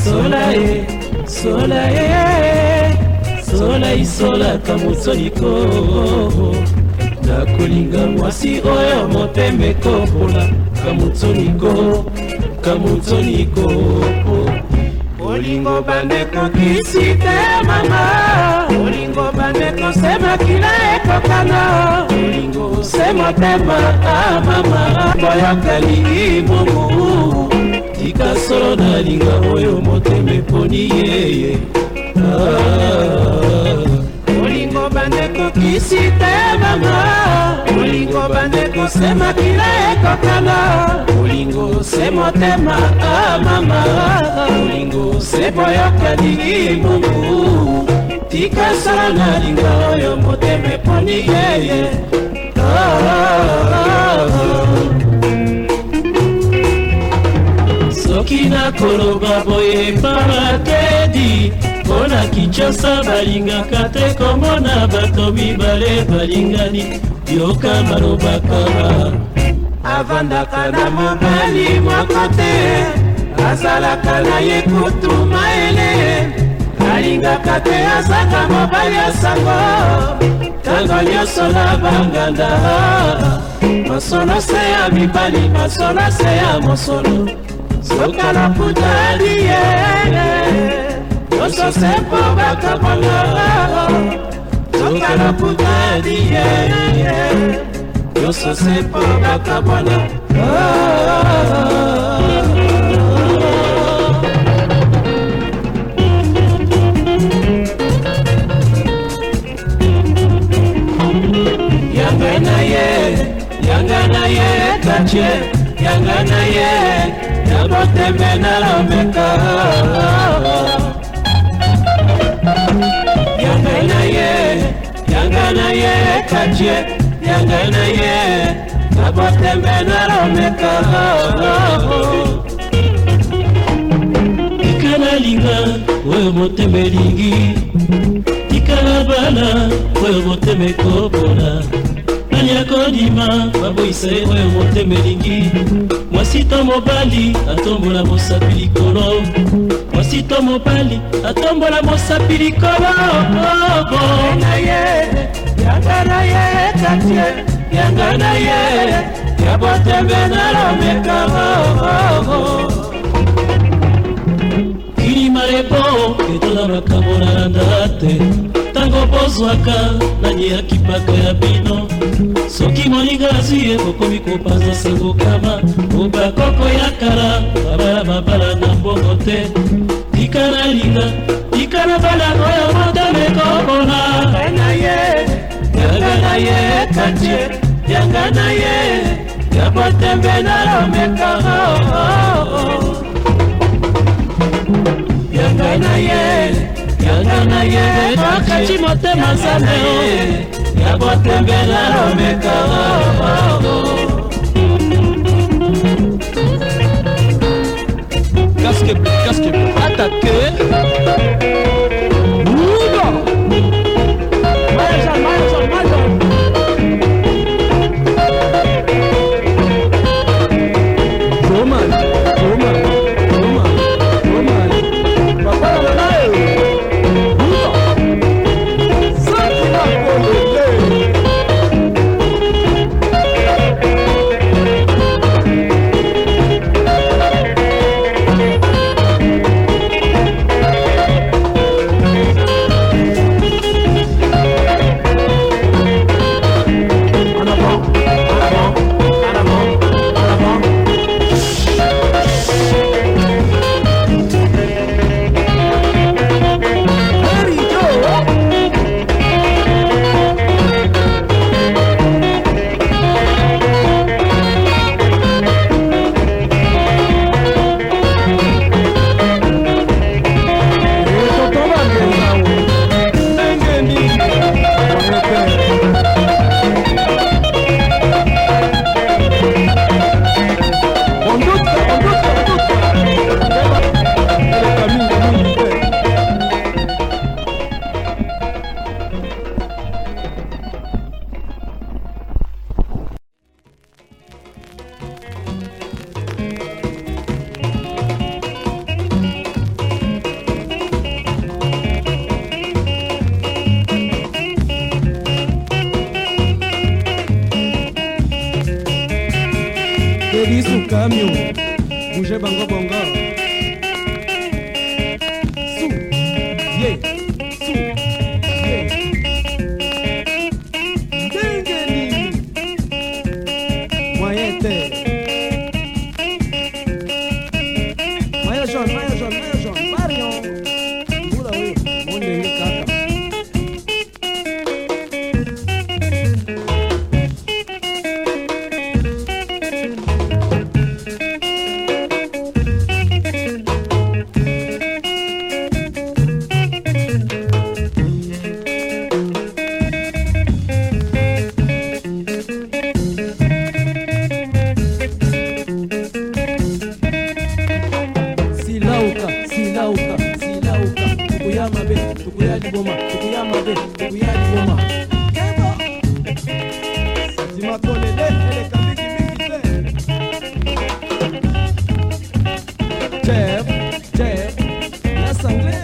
sola isolaka motoniko nakolinga mwasi oyo motema ekopola kamotoniko olingo bandeko kisi te mama olingo bandeko se makila ekokana olingo se motema mama boyokali mumu tika solo nalinga oyo motema eponi yeye olingo bandeko kisi te mama olingo bandeko se makila ekokana olingo se motema mama olingo se boyokali mumu tika solo nalinga oyo motema eponi yeye soki nakoloba boye pamatedi mpona Kinshasa balingaka te komona bato mibale balingani yoka malobaka avandaka na mobali moko te azalaka na ye kutu maele alingaka te azaka mobali ya sango ntango nyonso na banganda masolo se ya mibali masolo se ya mosolo sokala putali ye nyonso se mpo bakabona sokala putali ye nyonso se mpo bakabona yanga na ye kache yanga na ye yabotembe na lomeka yanga na ye kache yanga na ye yabotembe na lomeka tikala linga oyo motema elingi tikala bala oyo motema ekobola yakodima baboisa oyo motema elingi mwasi to mobali atombola mosapi likolo mwasi to mobali atombola mosapi likolo yanga na ye katie yanga na ye yabotembe na lomeka kilima lebo etola makambo na landa te tango bozwaka nani ya kipaka ya bino soki moninga azwi ye bokomi kopanza sango kama obakoko ya kala babala mabala na mbongo te tika na linga tika na bala oyo motema ekobola yanga na ye katie yanga na ye yabotembe na lomeka yanga na ye bakati motema nzambe yabotembe na lomeka casque bleu attaqué camion, bougez bango bongo. Sou, yeah, sou, yeah. Dengeni, moyen terre. Maillot jaune, Marion. Oula oui, mon dengue kaka. Tukuyadi boma, tukuyama be, tukuyadi boma. Kebo. Sima kole le, ele kabiki biki te. Chef, la sangle.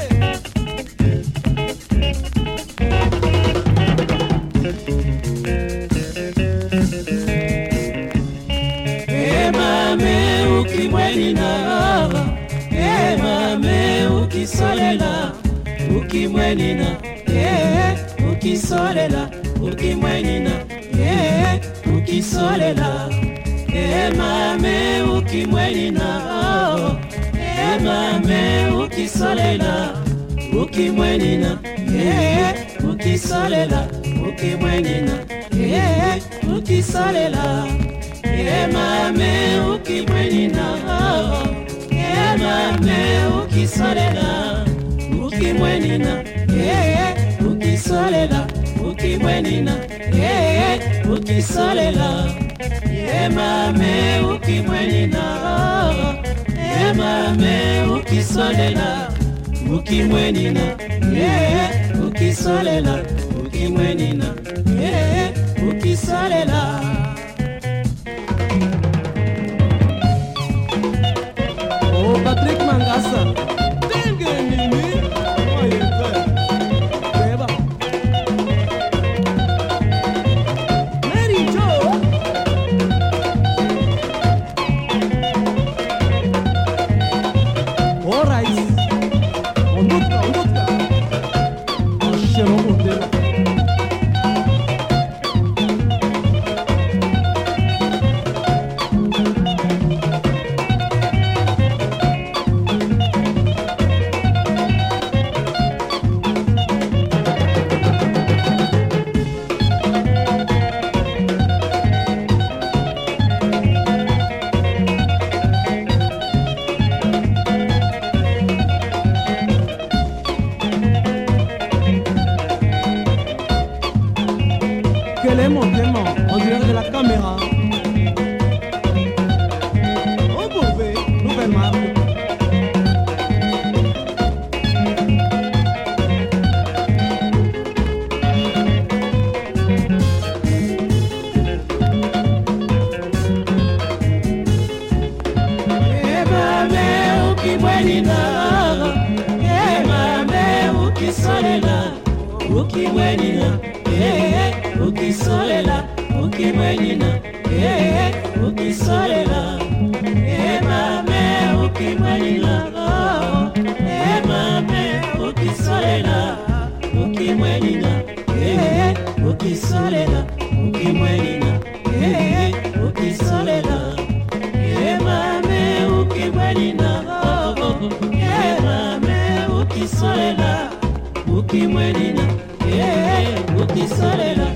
Mame ukimweni na mame ukisolela ukimwenina ukisolela ukimwenina ukisolela mame ukimwenina mame ukisolela ukimwenina ukisolela ukimwenina ukisolela mame ukimwenina mame ukisolela ukimwenina ukisolela ukimwenina ukisolela mame ukimwenina mame ukisolela ukimwenina ukisolela ukimwenina ukisolela. Oh, Patrick Mangasa. Clément, on dirait de la caméra. On pouvait, nouvelle marque. Mame ukimwenina mame ukisolela ukimwenina ukisolela ukimwenina ukisolela mame ukimwenina mame ukisolela ukimwenina ukisolela ukimwenina ukisolela mame ukimwenina mame ukisolela ukimwenina ukisolela